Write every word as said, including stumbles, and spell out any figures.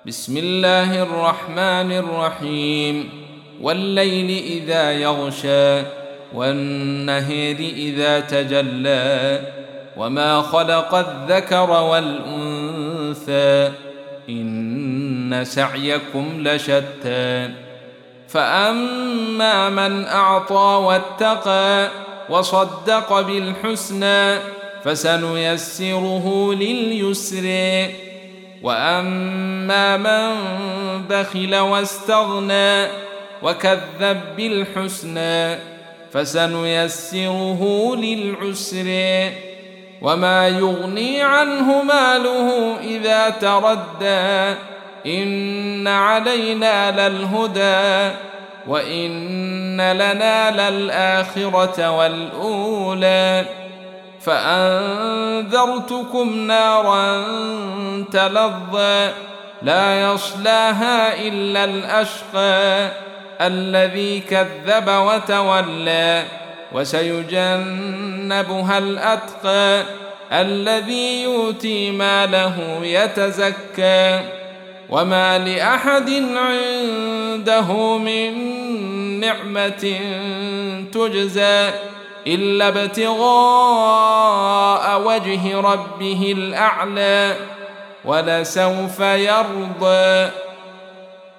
بسم الله الرحمن الرحيم والليل إذا يغشى والنهر إذا تجلى وما خلق الذكر والأنثى إن سعيكم لشتى فأما من أعطى واتقى وصدق بالحسنى فسنيسره لليسر وأما من بخل واستغنى وكذب بالحسنى فسنيسره للعسر وما يغني عنه ماله إذا تردى إن علينا للهدى وإن لنا للآخرة والأولى فأنذرتكم نارا تلظى لا يصلاها إلا الأشقى الذي كذب وتولى وسيجنبها الأتقى الذي يؤتي ماله يتزكى وما لأحد عنده من نعمة تجزى إلا ابتغاء وجه ربه الأعلى ولسوف يرضى.